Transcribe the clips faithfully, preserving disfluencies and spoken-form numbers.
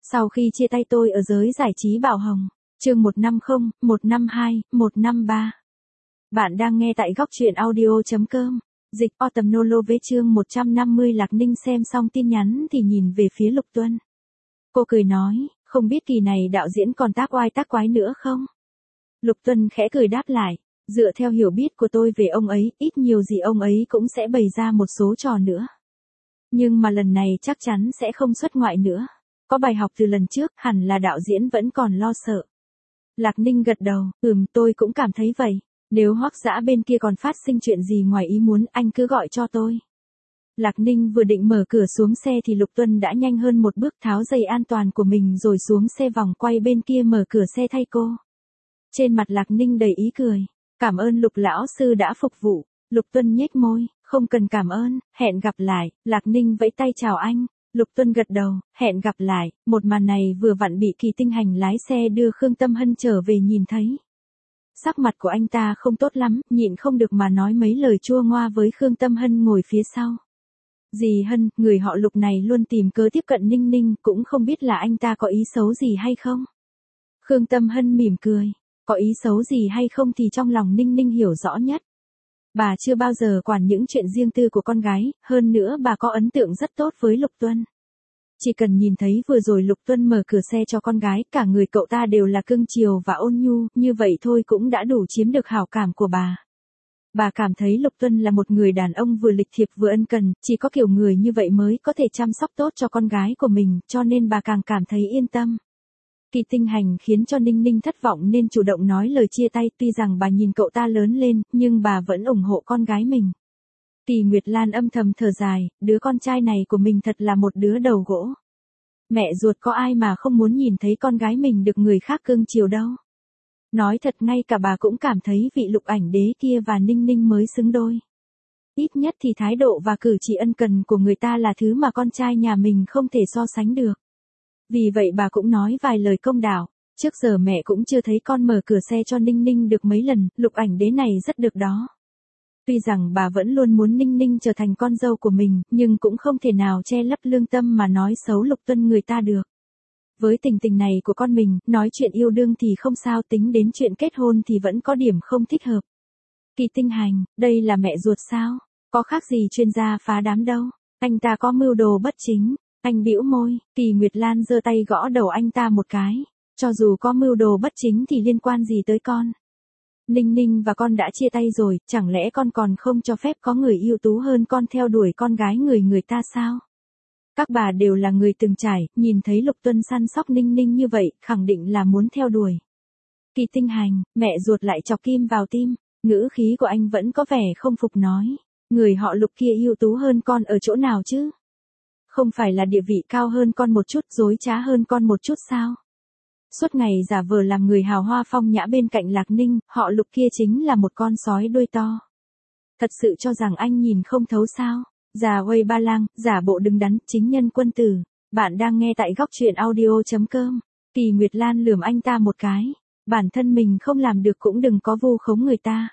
Sau khi chia tay tôi ở giới giải trí Bảo Hồng. Chương một năm không, một năm hai, một năm ba. Bạn đang nghe tại góc truyện audio chấm com. Dịch Autumn Nolove chương một trăm năm mươi. Lạc Ninh xem xong tin nhắn thì nhìn về phía Lục Tuân. Cô cười nói, không biết kỳ này đạo diễn còn tác oai tác quái nữa không? Lục Tuân khẽ cười đáp lại, dựa theo hiểu biết của tôi về ông ấy, ít nhiều gì ông ấy cũng sẽ bày ra một số trò nữa. Nhưng mà lần này chắc chắn sẽ không xuất ngoại nữa. Có bài học từ lần trước, hẳn là đạo diễn vẫn còn lo sợ. Lạc Ninh gật đầu, ừm tôi cũng cảm thấy vậy. Nếu Hoắc Dã bên kia còn phát sinh chuyện gì ngoài ý muốn, anh cứ gọi cho tôi. Lạc Ninh vừa định mở cửa xuống xe thì Lục Tuân đã nhanh hơn một bước tháo dây an toàn của mình rồi xuống xe vòng quay bên kia mở cửa xe thay cô. Trên mặt Lạc Ninh đầy ý cười. Cảm ơn Lục lão sư đã phục vụ. Lục Tuân nhếch môi, không cần cảm ơn, hẹn gặp lại. Lạc Ninh vẫy tay chào anh. Lục Tuân gật đầu, hẹn gặp lại. Một màn này vừa vặn bị Kỳ Tinh Hành lái xe đưa Khương Tâm Hân trở về nhìn thấy. Sắc mặt của anh ta không tốt lắm, nhịn không được mà nói mấy lời chua ngoa với Khương Tâm Hân ngồi phía sau. Dì Hân, người họ Lục này luôn tìm cớ tiếp cận Ninh Ninh, cũng không biết là anh ta có ý xấu gì hay không. Khương Tâm Hân mỉm cười, có ý xấu gì hay không thì trong lòng Ninh Ninh hiểu rõ nhất. Bà chưa bao giờ quản những chuyện riêng tư của con gái, hơn nữa bà có ấn tượng rất tốt với Lục Tuân. Chỉ cần nhìn thấy vừa rồi Lục Tuân mở cửa xe cho con gái, cả người cậu ta đều là cưng chiều và ôn nhu, như vậy thôi cũng đã đủ chiếm được hảo cảm của bà. Bà cảm thấy Lục Tuân là một người đàn ông vừa lịch thiệp vừa ân cần, chỉ có kiểu người như vậy mới có thể chăm sóc tốt cho con gái của mình, cho nên bà càng cảm thấy yên tâm. Kỳ Tinh Hành khiến cho Ninh Ninh thất vọng nên chủ động nói lời chia tay, tuy rằng bà nhìn cậu ta lớn lên, nhưng bà vẫn ủng hộ con gái mình. Kỳ Nguyệt Lan âm thầm thở dài, đứa con trai này của mình thật là một đứa đầu gỗ. Mẹ ruột có ai mà không muốn nhìn thấy con gái mình được người khác cưng chiều đâu. Nói thật ngay cả bà cũng cảm thấy vị Lục Ảnh Đế kia và Ninh Ninh mới xứng đôi. Ít nhất thì thái độ và cử chỉ ân cần của người ta là thứ mà con trai nhà mình không thể so sánh được. Vì vậy bà cũng nói vài lời công đạo, trước giờ mẹ cũng chưa thấy con mở cửa xe cho Ninh Ninh được mấy lần, Lục Ảnh Đế này rất được đó. Tuy rằng bà vẫn luôn muốn Ninh Ninh trở thành con dâu của mình, nhưng cũng không thể nào che lấp lương tâm mà nói xấu Lục Tuân người ta được. Với tình tình này của con mình, nói chuyện yêu đương thì không sao, tính đến chuyện kết hôn thì vẫn có điểm không thích hợp. Kỳ Tinh Hành, đây là mẹ ruột sao? Có khác gì chuyên gia phá đám đâu, anh ta có mưu đồ bất chính. Anh bĩu môi, Kỳ Nguyệt Lan giơ tay gõ đầu anh ta một cái. Cho dù có mưu đồ bất chính thì liên quan gì tới con? Ninh Ninh và con đã chia tay rồi, chẳng lẽ con còn không cho phép có người ưu tú hơn con theo đuổi con gái người người ta sao? Các bà đều là người từng trải, nhìn thấy Lục Tuân săn sóc Ninh Ninh như vậy, khẳng định là muốn theo đuổi. Kỳ Tinh Hành, mẹ ruột lại chọc kim vào tim, ngữ khí của anh vẫn có vẻ không phục nói. Người họ Lục kia ưu tú hơn con ở chỗ nào chứ? Không phải là địa vị cao hơn con một chút, dối trá hơn con một chút sao? Suốt ngày giả vờ làm người hào hoa phong nhã bên cạnh Lạc Ninh, họ Lục kia chính là một con sói đuôi to. Thật sự cho rằng anh nhìn không thấu sao? Già quây ba lang, giả bộ đứng đắn, chính nhân quân tử. Bạn đang nghe tại góc truyện audio chấm com. Kỳ Nguyệt Lan lườm anh ta một cái. Bản thân mình không làm được cũng đừng có vu khống người ta.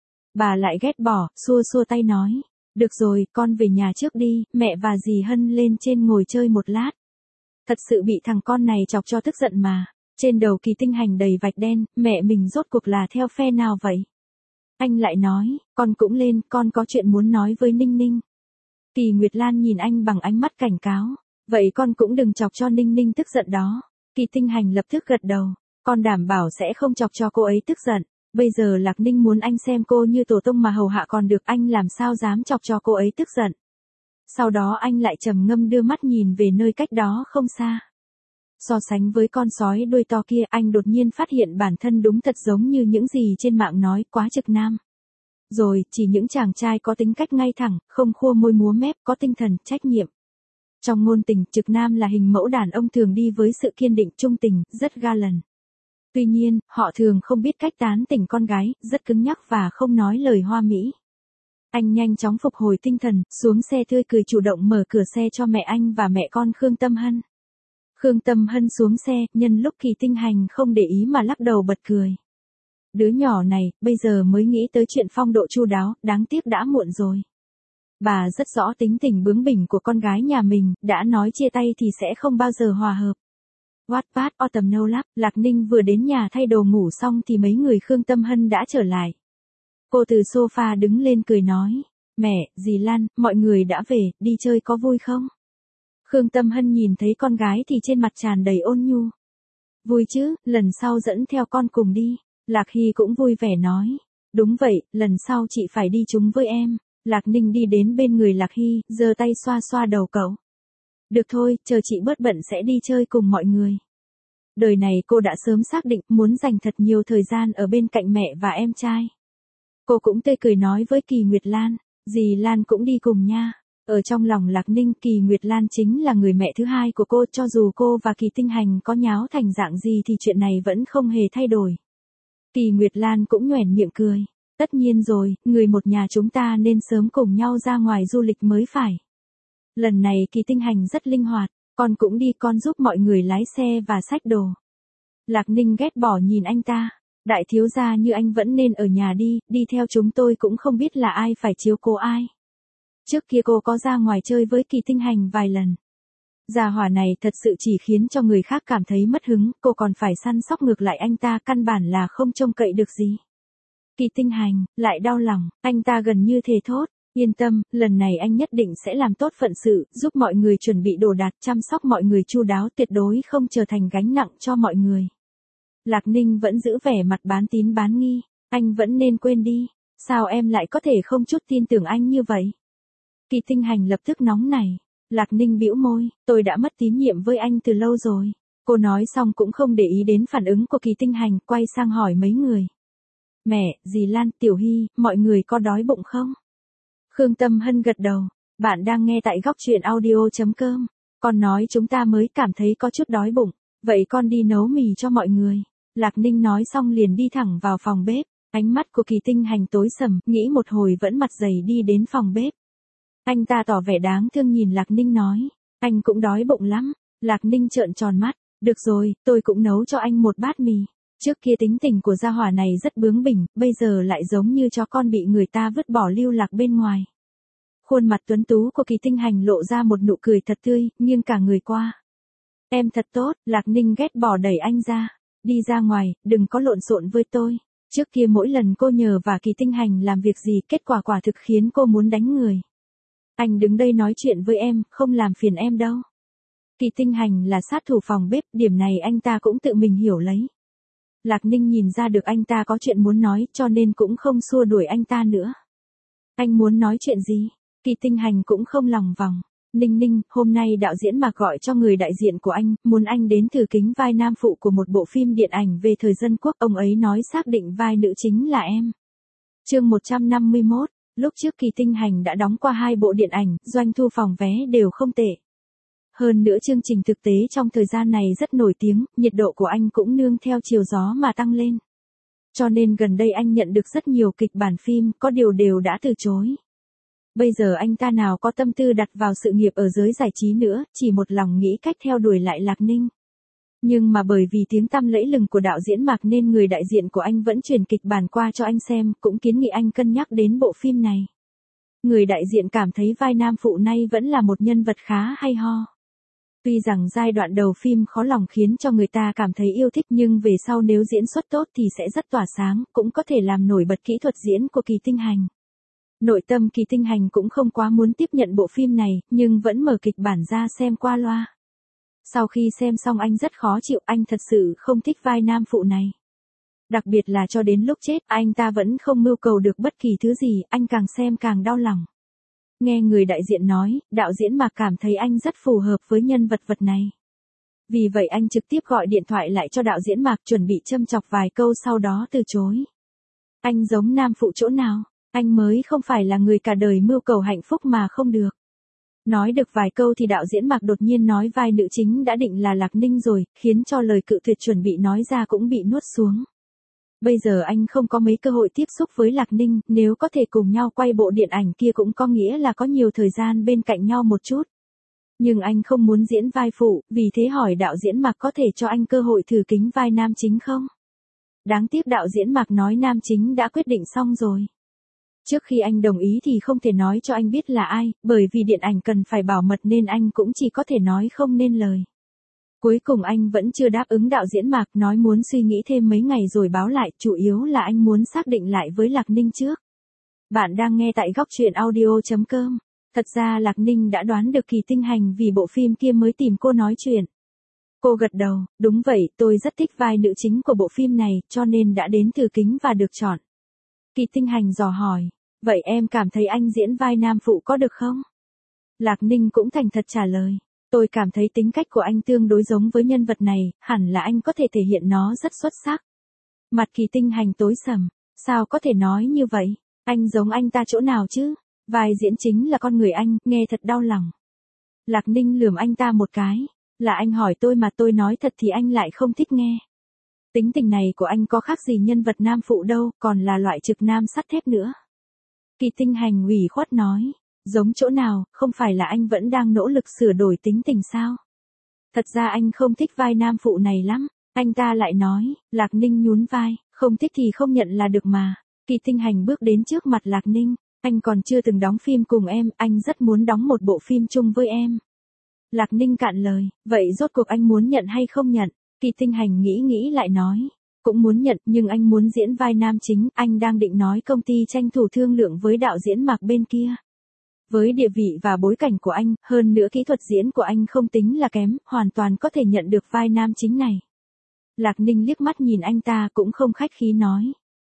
Bà lại ghét bỏ, xua xua tay nói. Được rồi, con về nhà trước đi, mẹ và dì Hân lên trên ngồi chơi một lát. Thật sự bị thằng con này chọc cho tức giận mà. Trên đầu Kỳ Tinh Hành đầy vạch đen, mẹ mình rốt cuộc là theo phe nào vậy? Anh lại nói, con cũng lên, con có chuyện muốn nói với Ninh Ninh. Kỳ Nguyệt Lan nhìn anh bằng ánh mắt cảnh cáo. Vậy con cũng đừng chọc cho Ninh Ninh tức giận đó. Kỳ Tinh Hành lập tức gật đầu. Con đảm bảo sẽ không chọc cho cô ấy tức giận. Bây giờ Lạc Ninh muốn anh xem cô như tổ tông mà hầu hạ còn được, anh làm sao dám chọc cho cô ấy tức giận. Sau đó anh lại trầm ngâm đưa mắt nhìn về nơi cách đó không xa. So sánh với con sói đuôi to kia, anh đột nhiên phát hiện bản thân đúng thật giống như những gì trên mạng nói, quá trực nam. Rồi, chỉ những chàng trai có tính cách ngay thẳng, không khua môi múa mép, có tinh thần, trách nhiệm. Trong ngôn tình, trực nam là hình mẫu đàn ông thường đi với sự kiên định, trung tình, rất ga lần. Tuy nhiên, họ thường không biết cách tán tỉnh con gái, rất cứng nhắc và không nói lời hoa mỹ. Anh nhanh chóng phục hồi tinh thần, xuống xe tươi cười chủ động mở cửa xe cho mẹ anh và mẹ con Khương Tâm Hân. Khương Tâm Hân xuống xe, nhân lúc Kỳ Tinh Hành không để ý mà lắc đầu bật cười. Đứa nhỏ này, bây giờ mới nghĩ tới chuyện phong độ chu đáo, đáng tiếc đã muộn rồi. Bà rất rõ tính tình bướng bỉnh của con gái nhà mình, đã nói chia tay thì sẽ không bao giờ hòa hợp. Wattpad Autumn No Lab, Lạc Ninh vừa đến nhà thay đồ ngủ xong thì mấy người Khương Tâm Hân đã trở lại. Cô từ sofa đứng lên cười nói, mẹ, dì Lan, mọi người đã về, đi chơi có vui không? Khương Tâm Hân nhìn thấy con gái thì trên mặt tràn đầy ôn nhu. Vui chứ, lần sau dẫn theo con cùng đi. Lạc Hy cũng vui vẻ nói. Đúng vậy, lần sau chị phải đi chung với em. Lạc Ninh đi đến bên người Lạc Hy, giơ tay xoa xoa đầu cậu. Được thôi, chờ chị bớt bận sẽ đi chơi cùng mọi người. Đời này cô đã sớm xác định muốn dành thật nhiều thời gian ở bên cạnh mẹ và em trai. Cô cũng tươi cười nói với Kỳ Nguyệt Lan, dì Lan cũng đi cùng nha. Ở trong lòng Lạc Ninh, Kỳ Nguyệt Lan chính là người mẹ thứ hai của cô, cho dù cô và Kỳ Tinh Hành có nháo thành dạng gì thì chuyện này vẫn không hề thay đổi. Kỳ Nguyệt Lan cũng nhoẻn miệng cười. Tất nhiên rồi, người một nhà chúng ta nên sớm cùng nhau ra ngoài du lịch mới phải. Lần này Kỳ Tinh Hành rất linh hoạt, con cũng đi, con giúp mọi người lái xe và xách đồ. Lạc Ninh ghét bỏ nhìn anh ta. Đại thiếu gia như anh vẫn nên ở nhà đi, đi theo chúng tôi cũng không biết là ai phải chiếu cố ai. Trước kia cô có ra ngoài chơi với Kỳ Tinh Hành vài lần. Gia hỏa này thật sự chỉ khiến cho người khác cảm thấy mất hứng, cô còn phải săn sóc ngược lại anh ta, căn bản là không trông cậy được gì. Kỳ Tinh Hành, lại đau lòng, anh ta gần như thề thốt, yên tâm, lần này anh nhất định sẽ làm tốt phận sự, giúp mọi người chuẩn bị đồ đạc, chăm sóc mọi người chu đáo, tuyệt đối không trở thành gánh nặng cho mọi người. Lạc Ninh vẫn giữ vẻ mặt bán tín bán nghi, anh vẫn nên quên đi, sao em lại có thể không chút tin tưởng anh như vậy? Kỳ Tinh Hành lập tức nóng nảy. Lạc Ninh bĩu môi, tôi đã mất tín nhiệm với anh từ lâu rồi. Cô nói xong cũng không để ý đến phản ứng của Kỳ Tinh Hành, quay sang hỏi mấy người. Mẹ, dì Lan, Tiểu Hy, mọi người có đói bụng không? Khương Tâm Hân gật đầu, bạn đang nghe tại góc truyện audio chấm com. Con nói chúng ta mới cảm thấy có chút đói bụng, vậy con đi nấu mì cho mọi người. Lạc Ninh nói xong liền đi thẳng vào phòng bếp, ánh mắt của Kỳ Tinh Hành tối sầm, nghĩ một hồi vẫn mặt dày đi đến phòng bếp. Anh ta tỏ vẻ đáng thương nhìn Lạc Ninh nói, anh cũng đói bụng lắm. Lạc Ninh trợn tròn mắt, được rồi, tôi cũng nấu cho anh một bát mì. Trước kia tính tình của gia hỏa này rất bướng bỉnh, bây giờ lại giống như chó con bị người ta vứt bỏ lưu lạc bên ngoài. Khuôn mặt tuấn tú của Kỳ Tinh Hành lộ ra một nụ cười thật tươi, nghiêng cả người qua. Em thật tốt, Lạc Ninh ghét bỏ đẩy anh ra. Đi ra ngoài, đừng có lộn xộn với tôi. Trước kia mỗi lần cô nhờ và Kỳ Tinh Hành làm việc gì, kết quả quả thực khiến cô muốn đánh người. Anh đứng đây nói chuyện với em, không làm phiền em đâu. Kỳ Tinh Hành là sát thủ phòng bếp, điểm này anh ta cũng tự mình hiểu lấy. Lạc Ninh nhìn ra được anh ta có chuyện muốn nói, cho nên cũng không xua đuổi anh ta nữa. Anh muốn nói chuyện gì? Kỳ Tinh Hành cũng không lòng vòng. Ninh Ninh, hôm nay đạo diễn Mạc gọi cho người đại diện của anh, muốn anh đến thử kính vai nam phụ của một bộ phim điện ảnh về thời dân quốc. Ông ấy nói xác định vai nữ chính là em. Chương một trăm năm mươi mốt, lúc trước Kỳ Tinh Hành đã đóng qua hai bộ điện ảnh, doanh thu phòng vé đều không tệ. Hơn nữa chương trình thực tế trong thời gian này rất nổi tiếng, nhiệt độ của anh cũng nương theo chiều gió mà tăng lên. Cho nên gần đây anh nhận được rất nhiều kịch bản phim, có điều đều đã từ chối. Bây giờ anh ta nào có tâm tư đặt vào sự nghiệp ở giới giải trí nữa, chỉ một lòng nghĩ cách theo đuổi lại Lạc Ninh. Nhưng mà bởi vì tiếng tăm lẫy lừng của đạo diễn Mạc nên người đại diện của anh vẫn truyền kịch bản qua cho anh xem, cũng kiến nghị anh cân nhắc đến bộ phim này. Người đại diện cảm thấy vai nam phụ này vẫn là một nhân vật khá hay ho. Tuy rằng giai đoạn đầu phim khó lòng khiến cho người ta cảm thấy yêu thích, nhưng về sau nếu diễn xuất tốt thì sẽ rất tỏa sáng, cũng có thể làm nổi bật kỹ thuật diễn của Kỳ Tinh Hành. Nội tâm Kỳ Tinh Hành cũng không quá muốn tiếp nhận bộ phim này, nhưng vẫn mở kịch bản ra xem qua loa. Sau khi xem xong anh rất khó chịu, anh thật sự không thích vai nam phụ này. Đặc biệt là cho đến lúc chết, anh ta vẫn không mưu cầu được bất kỳ thứ gì, anh càng xem càng đau lòng. Nghe người đại diện nói, đạo diễn Mạc cảm thấy anh rất phù hợp với nhân vật vật này. Vì vậy anh trực tiếp gọi điện thoại lại cho đạo diễn Mạc, chuẩn bị châm chọc vài câu sau đó từ chối. Anh giống nam phụ chỗ nào? Anh mới không phải là người cả đời mưu cầu hạnh phúc mà không được. Nói được vài câu thì đạo diễn Mạc đột nhiên nói vai nữ chính đã định là Lạc Ninh rồi, khiến cho lời cự tuyệt chuẩn bị nói ra cũng bị nuốt xuống. Bây giờ anh không có mấy cơ hội tiếp xúc với Lạc Ninh, nếu có thể cùng nhau quay bộ điện ảnh kia cũng có nghĩa là có nhiều thời gian bên cạnh nhau một chút. Nhưng anh không muốn diễn vai phụ, vì thế hỏi đạo diễn Mạc có thể cho anh cơ hội thử kính vai nam chính không? Đáng tiếc đạo diễn Mạc nói nam chính đã quyết định xong rồi. Trước khi anh đồng ý thì không thể nói cho anh biết là ai, bởi vì điện ảnh cần phải bảo mật nên anh cũng chỉ có thể nói không nên lời. Cuối cùng anh vẫn chưa đáp ứng đạo diễn Mạc, nói muốn suy nghĩ thêm mấy ngày rồi báo lại, chủ yếu là anh muốn xác định lại với Lạc Ninh trước. Bạn đang nghe tại góc truyện audio chấm com. Thật ra Lạc Ninh đã đoán được Kỳ Tinh Hành vì bộ phim kia mới tìm cô nói chuyện. Cô gật đầu, đúng vậy, tôi rất thích vai nữ chính của bộ phim này, cho nên đã đến thử kính và được chọn. Kỳ Tinh Hành dò hỏi, vậy em cảm thấy anh diễn vai nam phụ có được không? Lạc Ninh cũng thành thật trả lời, tôi cảm thấy tính cách của anh tương đối giống với nhân vật này, hẳn là anh có thể thể hiện nó rất xuất sắc. Mặt Kỳ Tinh Hành tối sầm, sao có thể nói như vậy, anh giống anh ta chỗ nào chứ? Vai diễn chính là con người anh, nghe thật đau lòng. Lạc Ninh lườm anh ta một cái, là anh hỏi tôi mà tôi nói thật thì anh lại không thích nghe. Tính tình này của anh có khác gì nhân vật nam phụ đâu, còn là loại trực nam sắt thép nữa. Kỳ Tinh Hành ủy khuất nói, giống chỗ nào, không phải là anh vẫn đang nỗ lực sửa đổi tính tình sao? Thật ra anh không thích vai nam phụ này lắm, anh ta lại nói. Lạc Ninh nhún vai, không thích thì không nhận là được mà. Kỳ Tinh Hành bước đến trước mặt Lạc Ninh, anh còn chưa từng đóng phim cùng em, anh rất muốn đóng một bộ phim chung với em. Lạc Ninh cạn lời, vậy rốt cuộc anh muốn nhận hay không nhận? Kỳ Tinh Hành nghĩ nghĩ lại nói, cũng muốn nhận, nhưng anh muốn diễn vai nam chính, anh đang định nói công ty tranh thủ thương lượng với đạo diễn Mạc bên kia. Với địa vị và bối cảnh của anh, hơn nữa kỹ thuật diễn của anh không tính là kém, hoàn toàn có thể nhận được vai nam chính này. Lạc Ninh liếc mắt nhìn anh ta cũng không khách khí nói.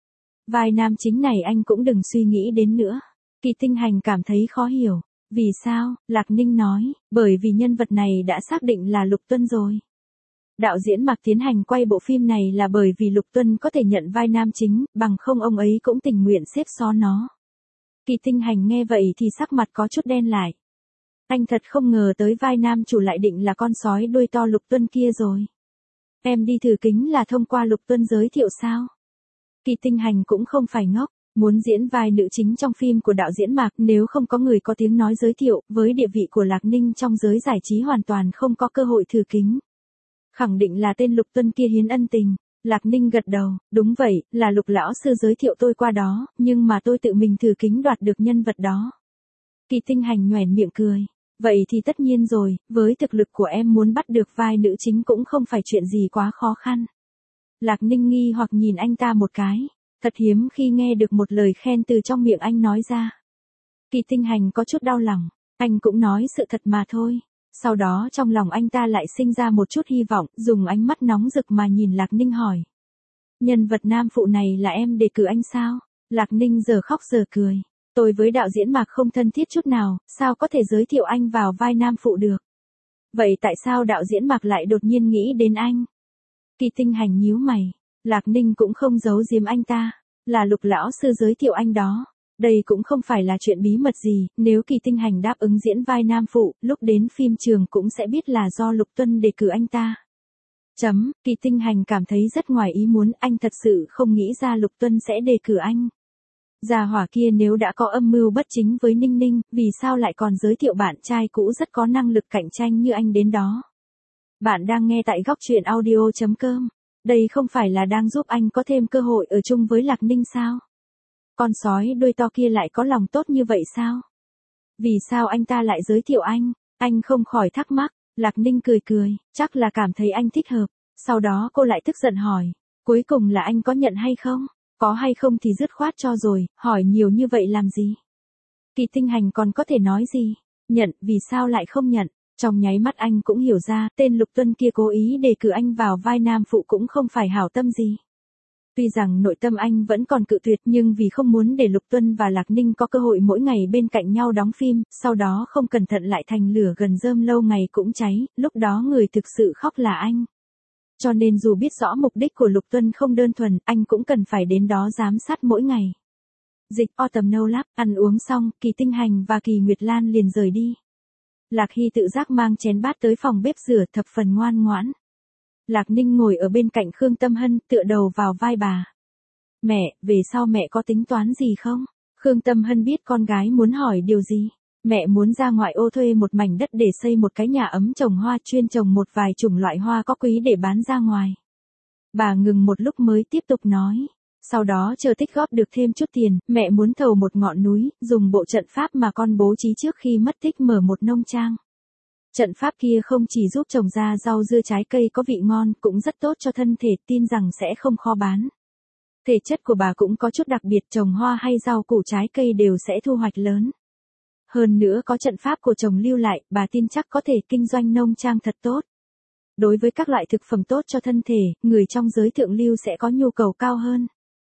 Vai nam chính này anh cũng đừng suy nghĩ đến nữa. Kỳ Tinh Hành cảm thấy khó hiểu. Vì sao? Lạc Ninh nói, bởi vì nhân vật này đã xác định là Lục Tuân rồi. Đạo diễn Mạc tiến hành quay bộ phim này là bởi vì Lục Tuân có thể nhận vai nam chính, bằng không ông ấy cũng tình nguyện xếp xó nó. Kỳ Tinh Hành nghe vậy thì sắc mặt có chút đen lại. Anh thật không ngờ tới vai nam chủ lại định là con sói đuôi to Lục Tuân kia rồi. Em đi thử kính là thông qua Lục Tuân giới thiệu sao? Kỳ Tinh Hành cũng không phải ngốc, muốn diễn vai nữ chính trong phim của đạo diễn Mạc, nếu không có người có tiếng nói giới thiệu, với địa vị của Lạc Ninh trong giới giải trí hoàn toàn không có cơ hội thử kính. Khẳng định là tên Lục Tuân kia hiến ân tình. Lạc Ninh gật đầu, đúng vậy, là Lục lão sư giới thiệu tôi qua đó, nhưng mà tôi tự mình thử kính đoạt được nhân vật đó. Kỳ Tinh Hành nhoẻn miệng cười, vậy thì tất nhiên rồi, với thực lực của em muốn bắt được vai nữ chính cũng không phải chuyện gì quá khó khăn. Lạc Ninh nghi hoặc nhìn anh ta một cái, thật hiếm khi nghe được một lời khen từ trong miệng anh nói ra. Kỳ Tinh Hành có chút đau lòng, anh cũng nói sự thật mà thôi. Sau đó trong lòng anh ta lại sinh ra một chút hy vọng, dùng ánh mắt nóng rực mà nhìn Lạc Ninh hỏi. Nhân vật nam phụ này là em đề cử anh sao? Lạc Ninh giờ khóc giờ cười. Tôi với đạo diễn Mạc không thân thiết chút nào, sao có thể giới thiệu anh vào vai nam phụ được? Vậy tại sao đạo diễn Mạc lại đột nhiên nghĩ đến anh? Kỳ Tinh Hành nhíu mày. Lạc Ninh cũng không giấu giếm anh ta. Là Lục lão sư giới thiệu anh đó. Đây cũng không phải là chuyện bí mật gì, nếu Kỳ Tinh Hành đáp ứng diễn vai nam phụ, lúc đến phim trường cũng sẽ biết là do Lục Tuân đề cử anh ta. Chấm, Kỳ Tinh Hành cảm thấy rất ngoài ý muốn, anh thật sự không nghĩ ra Lục Tuân sẽ đề cử anh. Già hỏa kia nếu đã có âm mưu bất chính với Ninh Ninh, vì sao lại còn giới thiệu bạn trai cũ rất có năng lực cạnh tranh như anh đến đó? Bạn đang nghe tại góc truyện audio chấm com. Đây không phải là đang giúp anh có thêm cơ hội ở chung với Lạc Ninh sao? Con sói đuôi to kia lại có lòng tốt như vậy sao? Vì sao anh ta lại giới thiệu anh? Anh không khỏi thắc mắc. Lạc Ninh cười cười, chắc là cảm thấy anh thích hợp. Sau đó cô lại tức giận hỏi, cuối cùng là anh có nhận hay không? Có hay không thì dứt khoát cho rồi, hỏi nhiều như vậy làm gì? Kỳ Tinh Hành còn có thể nói gì? Nhận, vì sao lại không nhận? Trong nháy mắt anh cũng hiểu ra, tên Lục Tuân kia cố ý đề cử anh vào vai nam phụ cũng không phải hảo tâm gì. Tuy rằng nội tâm anh vẫn còn cự tuyệt, nhưng vì không muốn để Lục Tuân và Lạc Ninh có cơ hội mỗi ngày bên cạnh nhau đóng phim, sau đó không cẩn thận lại thành lửa gần rơm lâu ngày cũng cháy, lúc đó người thực sự khóc là anh. Cho nên dù biết rõ mục đích của Lục Tuân không đơn thuần, anh cũng cần phải đến đó giám sát mỗi ngày. Dịch Autumn No Lab, ăn uống xong, Kỳ Tinh Hành và Kỳ Nguyệt Lan liền rời đi. Lạc Hy tự giác mang chén bát tới phòng bếp rửa, thập phần ngoan ngoãn. Lạc Ninh ngồi ở bên cạnh Khương Tâm Hân, tựa đầu vào vai bà. Mẹ, về sau mẹ có tính toán gì không? Khương Tâm Hân biết con gái muốn hỏi điều gì. Mẹ muốn ra ngoại ô thuê một mảnh đất để xây một cái nhà ấm trồng hoa, chuyên trồng một vài chủng loại hoa có quý để bán ra ngoài. Bà ngừng một lúc mới tiếp tục nói. Sau đó chờ tích góp được thêm chút tiền, mẹ muốn thầu một ngọn núi, dùng bộ trận pháp mà con bố trí trước khi mất tích mở một nông trang. Trận pháp kia không chỉ giúp trồng ra rau dưa trái cây có vị ngon, cũng rất tốt cho thân thể, tin rằng sẽ không khó bán. Thể chất của bà cũng có chút đặc biệt, trồng hoa hay rau củ trái cây đều sẽ thu hoạch lớn. Hơn nữa có trận pháp của chồng lưu lại, bà tin chắc có thể kinh doanh nông trang thật tốt. Đối với các loại thực phẩm tốt cho thân thể, người trong giới thượng lưu sẽ có nhu cầu cao hơn.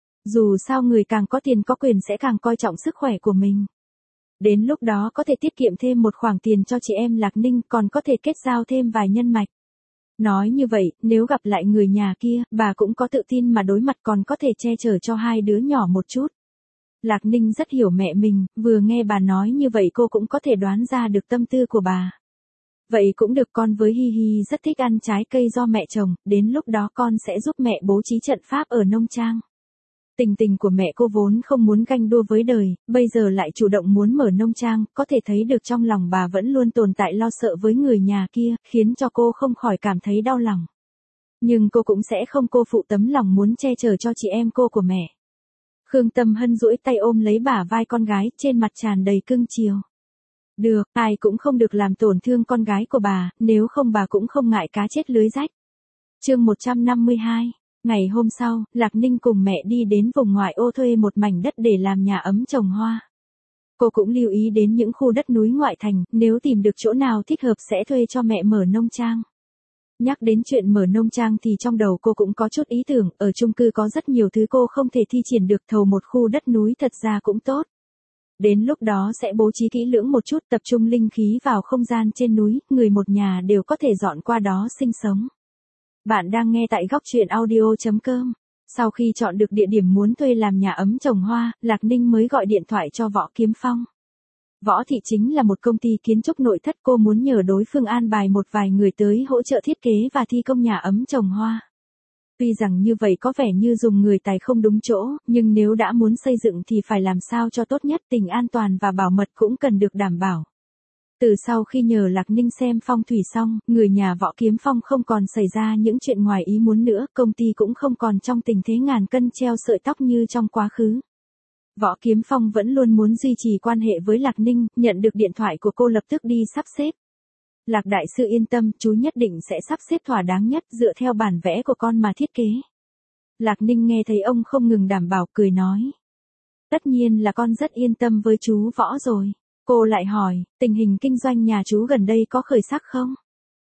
Dù sao người càng có tiền có quyền sẽ càng coi trọng sức khỏe của mình. Đến lúc đó có thể tiết kiệm thêm một khoản tiền cho chị em Lạc Ninh, còn có thể kết giao thêm vài nhân mạch. Nói như vậy, nếu gặp lại người nhà kia, bà cũng có tự tin mà đối mặt, còn có thể che chở cho hai đứa nhỏ một chút. Lạc Ninh rất hiểu mẹ mình, vừa nghe bà nói như vậy cô cũng có thể đoán ra được tâm tư của bà. Vậy cũng được, con với Hi Hi rất thích ăn trái cây do mẹ trồng, đến lúc đó con sẽ giúp mẹ bố trí trận pháp ở nông trang. Tình tình của mẹ cô vốn không muốn ganh đua với đời, bây giờ lại chủ động muốn mở nông trang, có thể thấy được trong lòng bà vẫn luôn tồn tại lo sợ với người nhà kia, khiến cho cô không khỏi cảm thấy đau lòng. Nhưng cô cũng sẽ không cô phụ tấm lòng muốn che chở cho chị em cô của mẹ. Khương Tâm Hân duỗi tay ôm lấy bả vai con gái, trên mặt tràn đầy cưng chiều. Được, ai cũng không được làm tổn thương con gái của bà, nếu không bà cũng không ngại cá chết lưới rách. Chương một trăm năm mươi hai. Ngày hôm sau, Lạc Ninh cùng mẹ đi đến vùng ngoại ô thuê một mảnh đất để làm nhà ấm trồng hoa. Cô cũng lưu ý đến những khu đất núi ngoại thành, nếu tìm được chỗ nào thích hợp sẽ thuê cho mẹ mở nông trang. Nhắc đến chuyện mở nông trang thì trong đầu cô cũng có chút ý tưởng, ở chung cư có rất nhiều thứ cô không thể thi triển được, thầu một khu đất núi thật ra cũng tốt. Đến lúc đó sẽ bố trí kỹ lưỡng một chút, tập trung linh khí vào không gian trên núi, người một nhà đều có thể dọn qua đó sinh sống. Bạn đang nghe tại góc truyện audio chấm com. Sau khi chọn được địa điểm muốn thuê làm nhà ấm trồng hoa, Lạc Ninh mới gọi điện thoại cho Võ Kiếm Phong. Võ Thị chính là một công ty kiến trúc nội thất, cô muốn nhờ đối phương an bài một vài người tới hỗ trợ thiết kế và thi công nhà ấm trồng hoa. Tuy rằng như vậy có vẻ như dùng người tài không đúng chỗ, nhưng nếu đã muốn xây dựng thì phải làm sao cho tốt nhất, tình an toàn và bảo mật cũng cần được đảm bảo. Từ sau khi nhờ Lạc Ninh xem phong thủy xong, người nhà Võ Kiếm Phong không còn xảy ra những chuyện ngoài ý muốn nữa, công ty cũng không còn trong tình thế ngàn cân treo sợi tóc như trong quá khứ. Võ Kiếm Phong vẫn luôn muốn duy trì quan hệ với Lạc Ninh, nhận được điện thoại của cô lập tức đi sắp xếp. Lạc đại sư yên tâm, chú nhất định sẽ sắp xếp thỏa đáng nhất, dựa theo bản vẽ của con mà thiết kế. Lạc Ninh nghe thấy ông không ngừng đảm bảo, cười nói. Tất nhiên là con rất yên tâm với chú Võ rồi. Cô lại hỏi, tình hình kinh doanh nhà chú gần đây có khởi sắc không?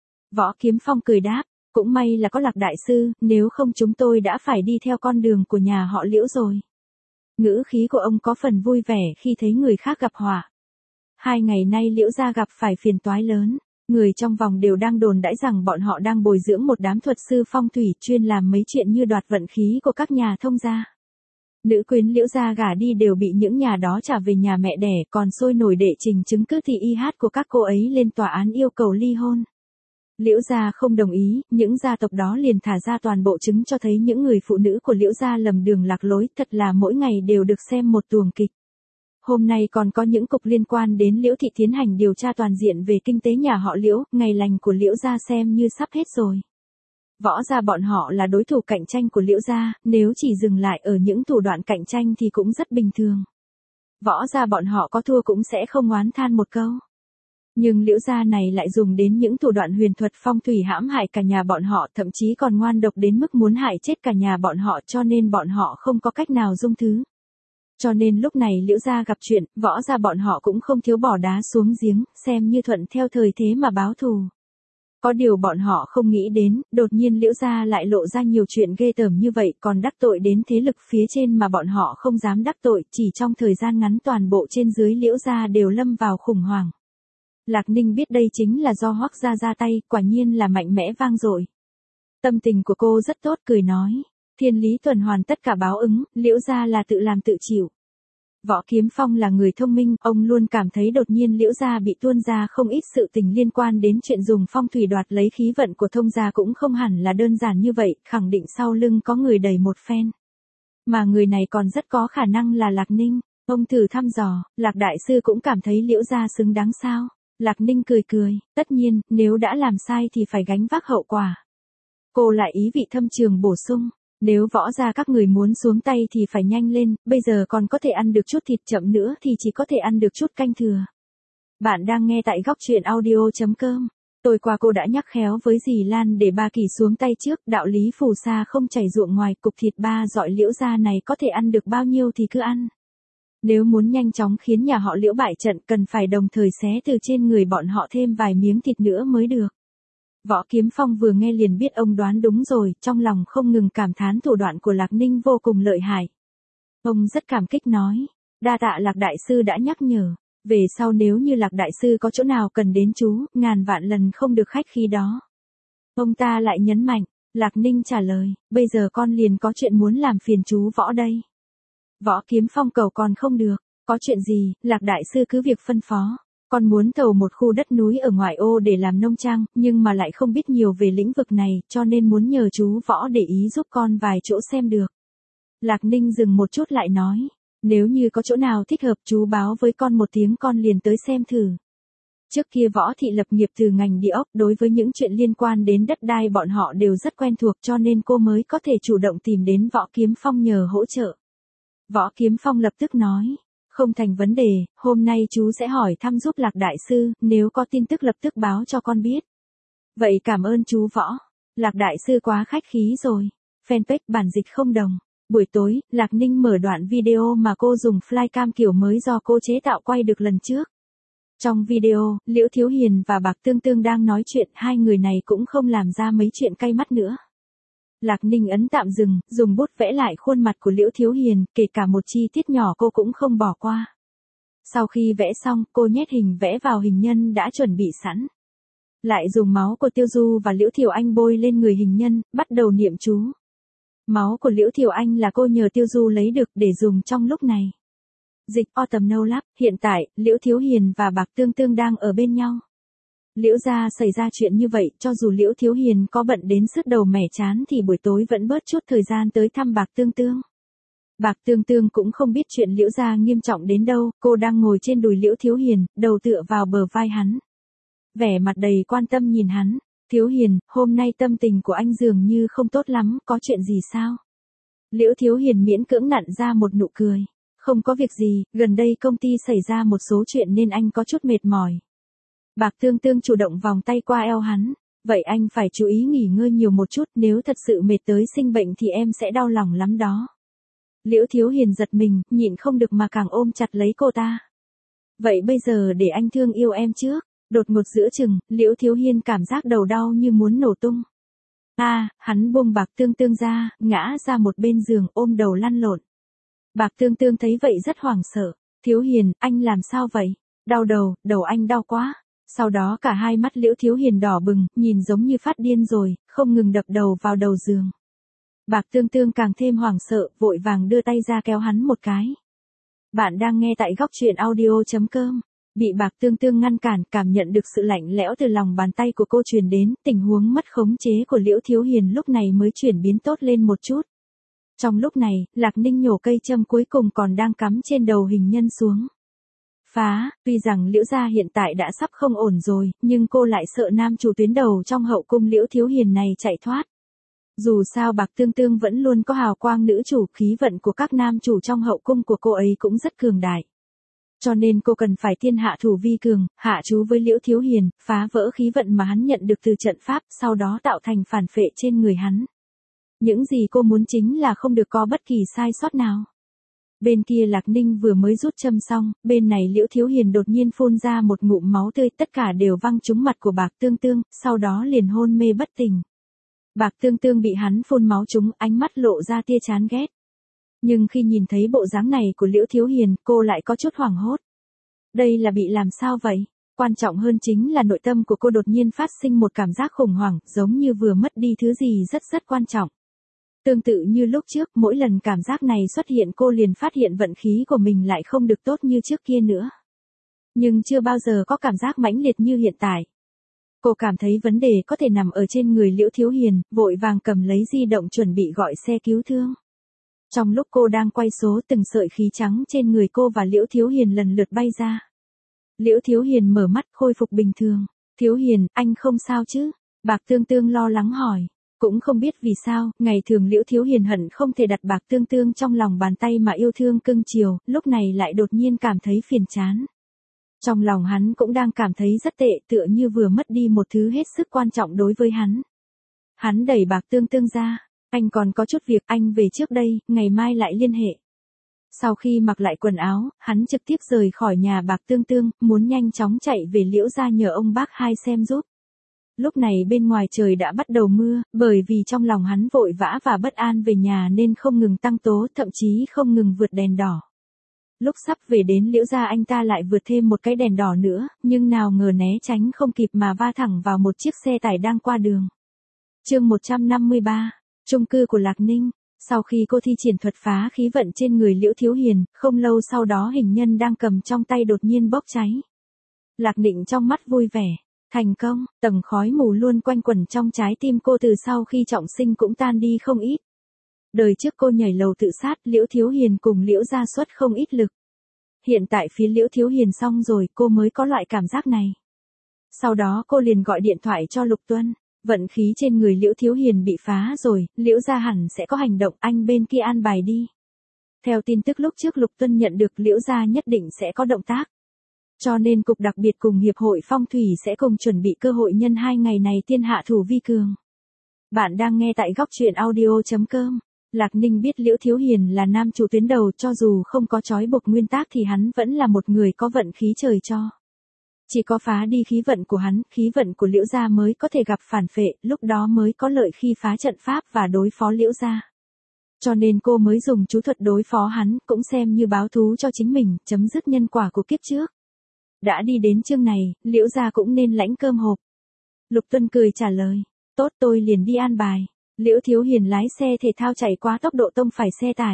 Võ Kiếm Phong cười đáp, cũng may là có Lạc đại sư, nếu không chúng tôi đã phải đi theo con đường của nhà họ Liễu rồi. Ngữ khí của ông có phần vui vẻ khi thấy người khác gặp họa. Hai ngày nay Liễu gia gặp phải phiền toái lớn, người trong vòng đều đang đồn đãi rằng bọn họ đang bồi dưỡng một đám thuật sư phong thủy chuyên làm mấy chuyện như đoạt vận khí của các nhà thông gia. Nữ quyến Liễu gia gả đi đều bị những nhà đó trả về nhà mẹ đẻ, còn sôi nổi đệ trình chứng cứ thì y hát của các cô ấy lên tòa án yêu cầu ly hôn. Liễu gia không đồng ý, những gia tộc đó liền thả ra toàn bộ chứng cho thấy những người phụ nữ của Liễu gia lầm đường lạc lối, thật là mỗi ngày đều được xem một tuồng kịch. Hôm nay còn có những cục liên quan đến Liễu thị tiến hành điều tra toàn diện về kinh tế nhà họ Liễu, ngày lành của Liễu gia xem như sắp hết rồi. Võ gia bọn họ là đối thủ cạnh tranh của Liễu gia, nếu chỉ dừng lại ở những thủ đoạn cạnh tranh thì cũng rất bình thường. Võ gia bọn họ có thua cũng sẽ không oán than một câu. Nhưng Liễu gia này lại dùng đến những thủ đoạn huyền thuật phong thủy hãm hại cả nhà bọn họ, thậm chí còn ngoan độc đến mức muốn hại chết cả nhà bọn họ, cho nên bọn họ không có cách nào dung thứ. Cho nên lúc này Liễu gia gặp chuyện, Võ gia bọn họ cũng không thiếu bỏ đá xuống giếng, xem như thuận theo thời thế mà báo thù. Có điều bọn họ không nghĩ đến, đột nhiên Liễu gia lại lộ ra nhiều chuyện ghê tởm như vậy, còn đắc tội đến thế lực phía trên mà bọn họ không dám đắc tội, chỉ trong thời gian ngắn toàn bộ trên dưới Liễu gia đều lâm vào khủng hoảng. Lạc Ninh biết đây chính là do Hoắc gia ra tay, quả nhiên là mạnh mẽ vang dội. Tâm tình của cô rất tốt, cười nói, thiên lý tuần hoàn tất cả báo ứng, Liễu gia là tự làm tự chịu. Võ Kiếm Phong là người thông minh, ông luôn cảm thấy đột nhiên Liễu gia bị tuôn ra không ít sự tình liên quan đến chuyện dùng phong thủy đoạt lấy khí vận của thông gia cũng không hẳn là đơn giản như vậy, khẳng định sau lưng có người đẩy một phen. Mà người này còn rất có khả năng là Lạc Ninh. Ông thử thăm dò, Lạc đại sư cũng cảm thấy Liễu gia xứng đáng sao? Lạc Ninh cười cười, tất nhiên, nếu đã làm sai thì phải gánh vác hậu quả. Cô lại ý vị thâm trường bổ sung, nếu Võ gia các người muốn xuống tay thì phải nhanh lên, bây giờ còn có thể ăn được chút thịt, chậm nữa thì chỉ có thể ăn được chút canh thừa. Bạn đang nghe tại góc truyện audio chấm com. Tôi qua cô đã nhắc khéo với dì Lan để ba Kỳ xuống tay trước, đạo lý phù sa không chảy ruộng ngoài, cục thịt ba dọi Liễu gia này có thể ăn được bao nhiêu thì cứ ăn. Nếu muốn nhanh chóng khiến nhà họ Liễu bại trận cần phải đồng thời xé từ trên người bọn họ thêm vài miếng thịt nữa mới được. Võ Kiếm Phong vừa nghe liền biết ông đoán đúng rồi, trong lòng không ngừng cảm thán thủ đoạn của Lạc Ninh vô cùng lợi hại. Ông rất cảm kích nói, đa tạ Lạc Đại Sư đã nhắc nhở, về sau nếu như Lạc Đại Sư có chỗ nào cần đến chú, ngàn vạn lần không được khách khí đó. Ông ta lại nhấn mạnh, Lạc Ninh trả lời, bây giờ con liền có chuyện muốn làm phiền chú Võ đây. Võ Kiếm Phong cầu còn không được, có chuyện gì, Lạc Đại Sư cứ việc phân phó. Con muốn thầu một khu đất núi ở ngoại ô để làm nông trang, nhưng mà lại không biết nhiều về lĩnh vực này, cho nên muốn nhờ chú Võ để ý giúp con vài chỗ xem được. Lạc Ninh dừng một chút lại nói, nếu như có chỗ nào thích hợp chú báo với con một tiếng con liền tới xem thử. Trước kia Võ Thị lập nghiệp từ ngành địa ốc, đối với những chuyện liên quan đến đất đai bọn họ đều rất quen thuộc cho nên cô mới có thể chủ động tìm đến Võ Kiếm Phong nhờ hỗ trợ. Võ Kiếm Phong lập tức nói, không thành vấn đề, hôm nay chú sẽ hỏi thăm giúp Lạc Đại Sư, nếu có tin tức lập tức báo cho con biết. Vậy cảm ơn chú Võ, Lạc Đại Sư quá khách khí rồi. Fanpage bản dịch không đồng. Buổi tối, Lạc Ninh mở đoạn video mà cô dùng flycam kiểu mới do cô chế tạo quay được lần trước. Trong video, Liễu Thiếu Hiền và Bạc Tương Tương đang nói chuyện, hai người này cũng không làm ra mấy chuyện cay mắt nữa. Lạc Ninh ấn tạm dừng, dùng bút vẽ lại khuôn mặt của Liễu Thiếu Hiền, kể cả một chi tiết nhỏ cô cũng không bỏ qua. Sau khi vẽ xong, cô nhét hình vẽ vào hình nhân đã chuẩn bị sẵn. Lại dùng máu của Tiêu Du và Liễu Thiều Anh bôi lên người hình nhân, bắt đầu niệm chú. Máu của Liễu Thiều Anh là cô nhờ Tiêu Du lấy được để dùng trong lúc này. Dịch Autumn No Lab, hiện tại, Liễu Thiếu Hiền và Bạc Tương Tương đang ở bên nhau. Liễu gia xảy ra chuyện như vậy, cho dù Liễu Thiếu Hiền có bận đến sứt đầu mẻ chán thì buổi tối vẫn bớt chút thời gian tới thăm Bạc Tương Tương. Bạc Tương Tương cũng không biết chuyện Liễu gia nghiêm trọng đến đâu, cô đang ngồi trên đùi Liễu Thiếu Hiền, đầu tựa vào bờ vai hắn. Vẻ mặt đầy quan tâm nhìn hắn, Thiếu Hiền, hôm nay tâm tình của anh dường như không tốt lắm, có chuyện gì sao? Liễu Thiếu Hiền miễn cưỡng nặn ra một nụ cười, không có việc gì, gần đây công ty xảy ra một số chuyện nên anh có chút mệt mỏi. Bạc Tương Tương chủ động vòng tay qua eo hắn, vậy anh phải chú ý nghỉ ngơi nhiều một chút, nếu thật sự mệt tới sinh bệnh thì em sẽ đau lòng lắm đó. Liễu Thiếu Hiền giật mình, nhịn không được mà càng ôm chặt lấy cô ta. Vậy bây giờ để anh thương yêu em trước. Đột ngột giữa chừng, Liễu Thiếu Hiền cảm giác đầu đau như muốn nổ tung. A, à, hắn buông Bạc Tương Tương ra, ngã ra một bên giường ôm đầu lăn lộn. Bạc Tương Tương thấy vậy rất hoảng sợ. Thiếu Hiền, anh làm sao vậy? Đau đầu, đầu anh đau quá. Sau đó cả hai mắt Liễu Thiếu Hiền đỏ bừng, nhìn giống như phát điên rồi, không ngừng đập đầu vào đầu giường. Bạc Tương Tương càng thêm hoảng sợ, vội vàng đưa tay ra kéo hắn một cái. Bạn đang nghe tại góc truyện audio chấm com. Bị Bạc Tương Tương ngăn cản, cảm nhận được sự lạnh lẽo từ lòng bàn tay của cô truyền đến, tình huống mất khống chế của Liễu Thiếu Hiền lúc này mới chuyển biến tốt lên một chút. Trong lúc này, Lạc Ninh nhổ cây châm cuối cùng còn đang cắm trên đầu hình nhân xuống. Phá, tuy rằng Liễu gia hiện tại đã sắp không ổn rồi, nhưng cô lại sợ nam chủ tuyến đầu trong hậu cung Liễu Thiếu Hiền này chạy thoát. Dù sao Bạc Tương Tương vẫn luôn có hào quang nữ chủ, khí vận của các nam chủ trong hậu cung của cô ấy cũng rất cường đại. Cho nên cô cần phải thiên hạ thủ vi cường, hạ chú với Liễu Thiếu Hiền, phá vỡ khí vận mà hắn nhận được từ trận pháp, sau đó tạo thành phản phệ trên người hắn. Những gì cô muốn chính là không được có bất kỳ sai sót nào. Bên kia Lạc Ninh vừa mới rút châm xong, bên này Liễu Thiếu Hiền đột nhiên phun ra một ngụm máu tươi, tất cả đều văng trúng mặt của Bạc Tương Tương, sau đó liền hôn mê bất tỉnh. Bạc Tương Tương bị hắn phun máu trúng, ánh mắt lộ ra tia chán ghét. Nhưng khi nhìn thấy bộ dáng này của Liễu Thiếu Hiền, cô lại có chút hoảng hốt. Đây là bị làm sao vậy? Quan trọng hơn chính là nội tâm của cô đột nhiên phát sinh một cảm giác khủng hoảng, giống như vừa mất đi thứ gì rất rất quan trọng. Tương tự như lúc trước, mỗi lần cảm giác này xuất hiện cô liền phát hiện vận khí của mình lại không được tốt như trước kia nữa. Nhưng chưa bao giờ có cảm giác mãnh liệt như hiện tại. Cô cảm thấy vấn đề có thể nằm ở trên người Liễu Thiếu Hiền, vội vàng cầm lấy di động chuẩn bị gọi xe cứu thương. Trong lúc cô đang quay số, từng sợi khí trắng trên người cô và Liễu Thiếu Hiền lần lượt bay ra. Liễu Thiếu Hiền mở mắt khôi phục bình thường. Thiếu Hiền, anh không sao chứ? Bạc Tương Tương lo lắng hỏi. Cũng không biết vì sao, ngày thường Liễu Thiếu Hiền hận không thể đặt Bạc Tương Tương trong lòng bàn tay mà yêu thương cưng chiều, lúc này lại đột nhiên cảm thấy phiền chán. Trong lòng hắn cũng đang cảm thấy rất tệ, tựa như vừa mất đi một thứ hết sức quan trọng đối với hắn. Hắn đẩy Bạc Tương Tương ra, anh còn có chút việc, anh về trước đây, ngày mai lại liên hệ. Sau khi mặc lại quần áo, hắn trực tiếp rời khỏi nhà Bạc Tương Tương, muốn nhanh chóng chạy về Liễu gia nhờ ông bác hai xem giúp. Lúc này bên ngoài trời đã bắt đầu mưa, bởi vì trong lòng hắn vội vã và bất an về nhà nên không ngừng tăng tố, thậm chí không ngừng vượt đèn đỏ. Lúc sắp về đến Liễu gia anh ta lại vượt thêm một cái đèn đỏ nữa, nhưng nào ngờ né tránh không kịp mà va thẳng vào một chiếc xe tải đang qua đường. Chương một trăm năm mươi ba, chung cư của Lạc Ninh. Sau khi cô thi triển thuật phá khí vận trên người Liễu Thiếu Hiền, không lâu sau đó hình nhân đang cầm trong tay đột nhiên bốc cháy. Lạc Định trong mắt vui vẻ. Thành công, tầng khói mù luôn quanh quẩn trong trái tim cô từ sau khi trọng sinh cũng tan đi không ít. Đời trước cô nhảy lầu tự sát, Liễu Thiếu Hiền cùng Liễu gia xuất không ít lực. Hiện tại phía Liễu Thiếu Hiền xong rồi, cô mới có loại cảm giác này. Sau đó cô liền gọi điện thoại cho Lục Tuân. Vận khí trên người Liễu Thiếu Hiền bị phá rồi, Liễu gia hẳn sẽ có hành động, anh bên kia an bài đi. Theo tin tức lúc trước Lục Tuân nhận được, Liễu gia nhất định sẽ có động tác. Cho nên cục đặc biệt cùng Hiệp hội Phong thủy sẽ cùng chuẩn bị cơ hội nhân hai ngày này tiên hạ thủ vi cường. Bạn đang nghe tại góc truyện audio chấm com. Lạc Ninh biết Liễu Thiếu Hiền là nam chủ tuyến đầu, cho dù không có trói buộc nguyên tắc thì hắn vẫn là một người có vận khí trời cho. Chỉ có phá đi khí vận của hắn, khí vận của Liễu gia mới có thể gặp phản phệ, lúc đó mới có lợi khi phá trận pháp và đối phó Liễu gia. Cho nên cô mới dùng chú thuật đối phó hắn, cũng xem như báo thú cho chính mình, chấm dứt nhân quả của kiếp trước. Đã đi đến chương này, Liễu gia cũng nên lãnh cơm hộp. Lục Tuân cười trả lời, tốt tôi liền đi an bài. Liễu Thiếu Hiền lái xe thể thao chạy quá tốc độ tông phải xe tải.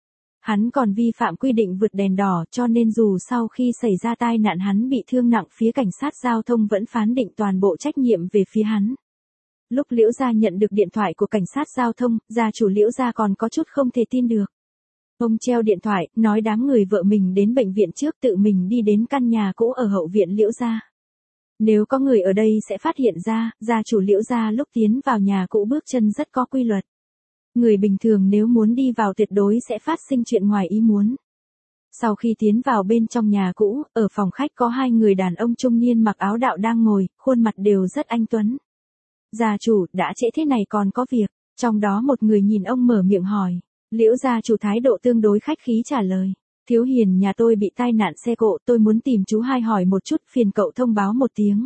Hắn còn vi phạm quy định vượt đèn đỏ, cho nên dù sau khi xảy ra tai nạn hắn bị thương nặng, phía cảnh sát giao thông vẫn phán định toàn bộ trách nhiệm về phía hắn. Lúc Liễu gia nhận được điện thoại của cảnh sát giao thông, gia chủ Liễu gia còn có chút không thể tin được. Ông treo điện thoại, nói đám người vợ mình đến bệnh viện trước, tự mình đi đến căn nhà cũ ở hậu viện Liễu gia. Nếu có người ở đây sẽ phát hiện ra, gia chủ Liễu gia lúc tiến vào nhà cũ bước chân rất có quy luật. Người bình thường nếu muốn đi vào tuyệt đối sẽ phát sinh chuyện ngoài ý muốn. Sau khi tiến vào bên trong nhà cũ, ở phòng khách có hai người đàn ông trung niên mặc áo đạo đang ngồi, khuôn mặt đều rất anh tuấn. Gia chủ, đã trễ thế này còn có việc, trong đó một người nhìn ông mở miệng hỏi. Liễu gia chủ thái độ tương đối khách khí trả lời. Thiếu Hiền nhà tôi bị tai nạn xe cộ, tôi muốn tìm chú hai hỏi một chút, phiền cậu thông báo một tiếng.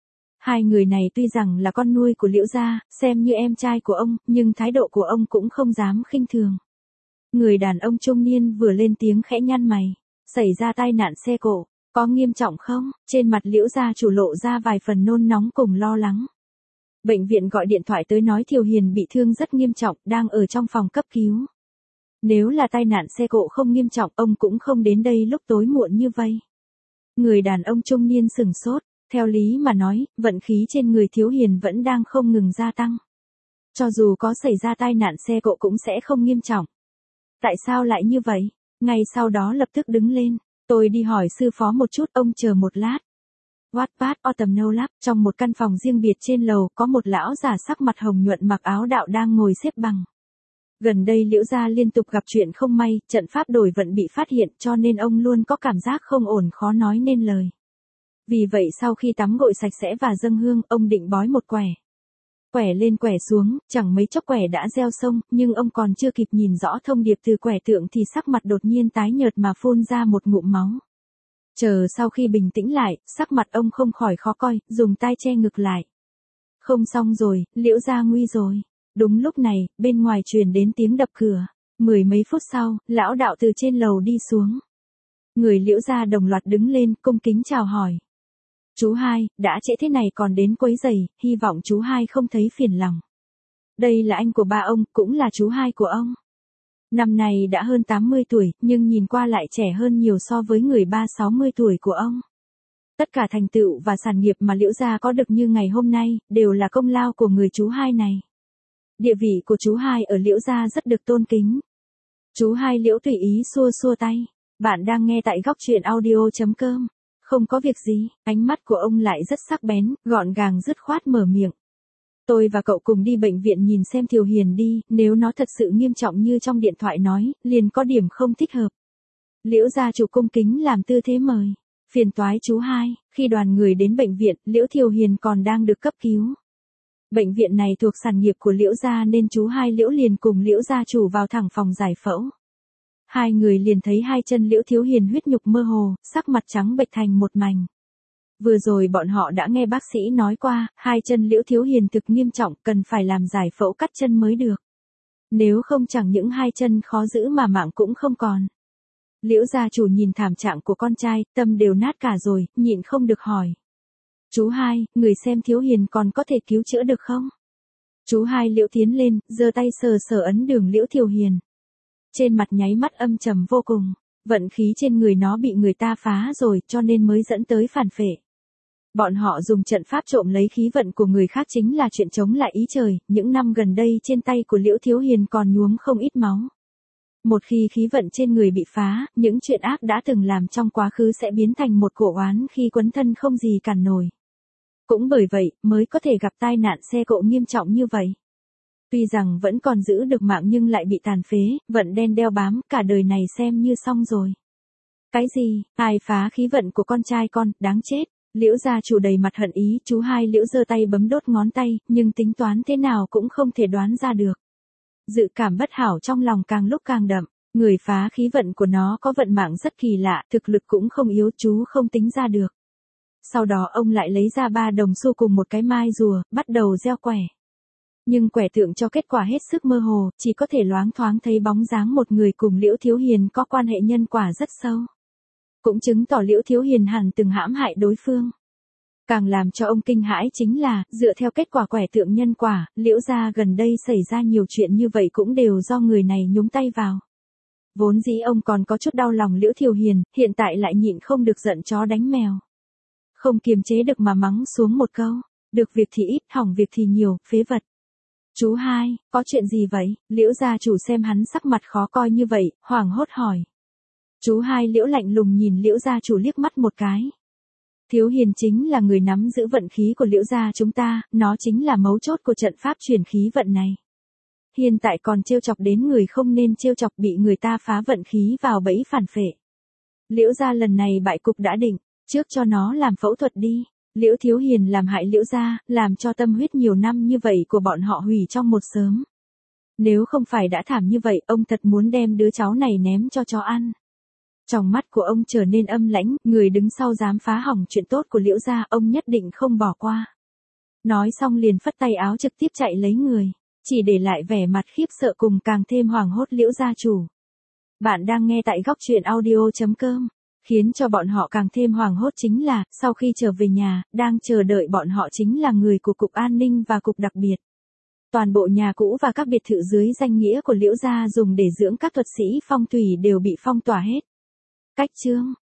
Hai người này tuy rằng là con nuôi của Liễu gia, xem như em trai của ông, nhưng thái độ của ông cũng không dám khinh thường. Người đàn ông trung niên vừa lên tiếng khẽ nhăn mày. Xảy ra tai nạn xe cộ, có nghiêm trọng không? Trên mặt Liễu gia chủ lộ ra vài phần nôn nóng cùng lo lắng. Bệnh viện gọi điện thoại tới nói Thiều Hiền bị thương rất nghiêm trọng, đang ở trong phòng cấp cứu. Nếu là tai nạn xe cộ không nghiêm trọng, ông cũng không đến đây lúc tối muộn như vậy. Người đàn ông trung niên sừng sốt, theo lý mà nói, vận khí trên người Thiếu Hiền vẫn đang không ngừng gia tăng. Cho dù có xảy ra tai nạn xe cộ cũng sẽ không nghiêm trọng. Tại sao lại như vậy? Ngay sau đó lập tức đứng lên, tôi đi hỏi sư phó một chút, ông chờ một lát. Wattpad Autumn No Lab, trong một căn phòng riêng biệt trên lầu, có một lão già sắc mặt hồng nhuận mặc áo đạo đang ngồi xếp bằng. Gần đây Liễu gia liên tục gặp chuyện không may, trận pháp đổi vận bị phát hiện, cho nên ông luôn có cảm giác không ổn, khó nói nên lời. Vì vậy sau khi tắm gội sạch sẽ và dâng hương, ông định bói một quẻ. Quẻ lên quẻ xuống, chẳng mấy chốc quẻ đã gieo sông, nhưng ông còn chưa kịp nhìn rõ thông điệp từ quẻ tượng thì sắc mặt đột nhiên tái nhợt mà phun ra một ngụm máu. Chờ sau khi bình tĩnh lại, sắc mặt ông không khỏi khó coi, dùng tay che ngực lại. Không xong rồi, Liễu gia nguy rồi. Đúng lúc này, bên ngoài truyền đến tiếng đập cửa. Mười mấy phút sau, lão đạo từ trên lầu đi xuống. Người Liễu gia đồng loạt đứng lên, cung kính chào hỏi. Chú hai, đã trễ thế này còn đến quấy rầy, hy vọng chú hai không thấy phiền lòng. Đây là anh của ba ông, cũng là chú hai của ông. Năm nay đã hơn tám mươi tuổi, nhưng nhìn qua lại trẻ hơn nhiều so với người ba sáu mươi tuổi của ông. Tất cả thành tựu và sản nghiệp mà Liễu gia có được như ngày hôm nay, đều là công lao của người chú hai này. Địa vị của chú hai ở Liễu gia rất được tôn kính. Chú hai Liễu tùy ý xua xua tay. Bạn đang nghe tại góc truyện audio chấm com. Không có việc gì, ánh mắt của ông lại rất sắc bén, gọn gàng dứt khoát mở miệng. Tôi và cậu cùng đi bệnh viện nhìn xem Thiều Hiền đi, nếu nó thật sự nghiêm trọng như trong điện thoại nói, liền có điểm không thích hợp. Liễu gia chủ cung kính làm tư thế mời. Phiền toái chú hai, khi đoàn người đến bệnh viện, Liễu Thiều Hiền còn đang được cấp cứu. Bệnh viện này thuộc sản nghiệp của Liễu gia nên chú hai Liễu liền cùng Liễu gia chủ vào thẳng phòng giải phẫu. Hai người liền thấy hai chân Liễu Thiếu Hiền huyết nhục mơ hồ, sắc mặt trắng bệch thành một mảnh. Vừa rồi bọn họ đã nghe bác sĩ nói qua, hai chân Liễu Thiếu Hiền thực nghiêm trọng, cần phải làm giải phẫu cắt chân mới được. Nếu không chẳng những hai chân khó giữ mà mạng cũng không còn. Liễu gia chủ nhìn thảm trạng của con trai, tâm đều nát cả rồi, nhịn không được hỏi. Chú hai, người xem Thiếu Hiền còn có thể cứu chữa được không? Chú hai Liễu tiến lên, giơ tay sờ sờ ấn đường Liễu Thiều Hiền. Trên mặt nháy mắt âm trầm vô cùng, vận khí trên người nó bị người ta phá rồi cho nên mới dẫn tới phản phệ. Bọn họ dùng trận pháp trộm lấy khí vận của người khác chính là chuyện chống lại ý trời, những năm gần đây trên tay của Liễu Thiếu Hiền còn nhuốm không ít máu. Một khi khí vận trên người bị phá, những chuyện ác đã từng làm trong quá khứ sẽ biến thành một cổ oán khi quấn thân không gì cản nổi. Cũng bởi vậy, mới có thể gặp tai nạn xe cộ nghiêm trọng như vậy. Tuy rằng vẫn còn giữ được mạng nhưng lại bị tàn phế, vận đen đeo bám, cả đời này xem như xong rồi. Cái gì, ai phá khí vận của con trai con, đáng chết. Liễu gia chủ đầy mặt hận ý, chú hai Liễu giơ tay bấm đốt ngón tay, nhưng tính toán thế nào cũng không thể đoán ra được. Dự cảm bất hảo trong lòng càng lúc càng đậm, người phá khí vận của nó có vận mạng rất kỳ lạ, thực lực cũng không yếu, chú không tính ra được. Sau đó ông lại lấy ra ba đồng xu cùng một cái mai rùa, bắt đầu gieo quẻ. Nhưng quẻ tượng cho kết quả hết sức mơ hồ, chỉ có thể loáng thoáng thấy bóng dáng một người cùng Liễu Thiếu Hiền có quan hệ nhân quả rất sâu. Cũng chứng tỏ Liễu Thiếu Hiền hẳn từng hãm hại đối phương. Càng làm cho ông kinh hãi chính là, dựa theo kết quả quẻ tượng nhân quả, Liễu gia gần đây xảy ra nhiều chuyện như vậy cũng đều do người này nhúng tay vào. Vốn dĩ ông còn có chút đau lòng Liễu Thiều Hiền, hiện tại lại nhịn không được giận chó đánh mèo. Không kiềm chế được mà mắng xuống một câu, được việc thì ít, hỏng việc thì nhiều, phế vật. Chú hai, có chuyện gì vậy? Liễu gia chủ xem hắn sắc mặt khó coi như vậy, hoảng hốt hỏi. Chú hai Liễu lạnh lùng nhìn Liễu gia chủ liếc mắt một cái. Thiếu Hiền chính là người nắm giữ vận khí của Liễu gia chúng ta, nó chính là mấu chốt của trận pháp truyền khí vận này. Hiện tại còn trêu chọc đến người không nên trêu chọc, bị người ta phá vận khí vào bẫy phản phệ. Liễu gia lần này bại cục đã định, trước cho nó làm phẫu thuật đi. Liễu Thiếu Hiền làm hại Liễu gia, làm cho tâm huyết nhiều năm như vậy của bọn họ hủy trong một sớm. Nếu không phải đã thảm như vậy, ông thật muốn đem đứa cháu này ném cho chó ăn. Trong mắt của ông trở nên âm lãnh, người đứng sau dám phá hỏng chuyện tốt của Liễu gia, ông nhất định không bỏ qua. Nói xong liền phất tay áo trực tiếp chạy lấy người, chỉ để lại vẻ mặt khiếp sợ cùng càng thêm hoảng hốt Liễu gia chủ. Bạn đang nghe tại góc truyện audio chấm com. Khiến cho bọn họ càng thêm hoảng hốt chính là, sau khi trở về nhà, đang chờ đợi bọn họ chính là người của Cục An ninh và Cục Đặc biệt. Toàn bộ nhà cũ và các biệt thự dưới danh nghĩa của Liễu gia dùng để dưỡng các thuật sĩ phong thủy đều bị phong tỏa hết. Cách chương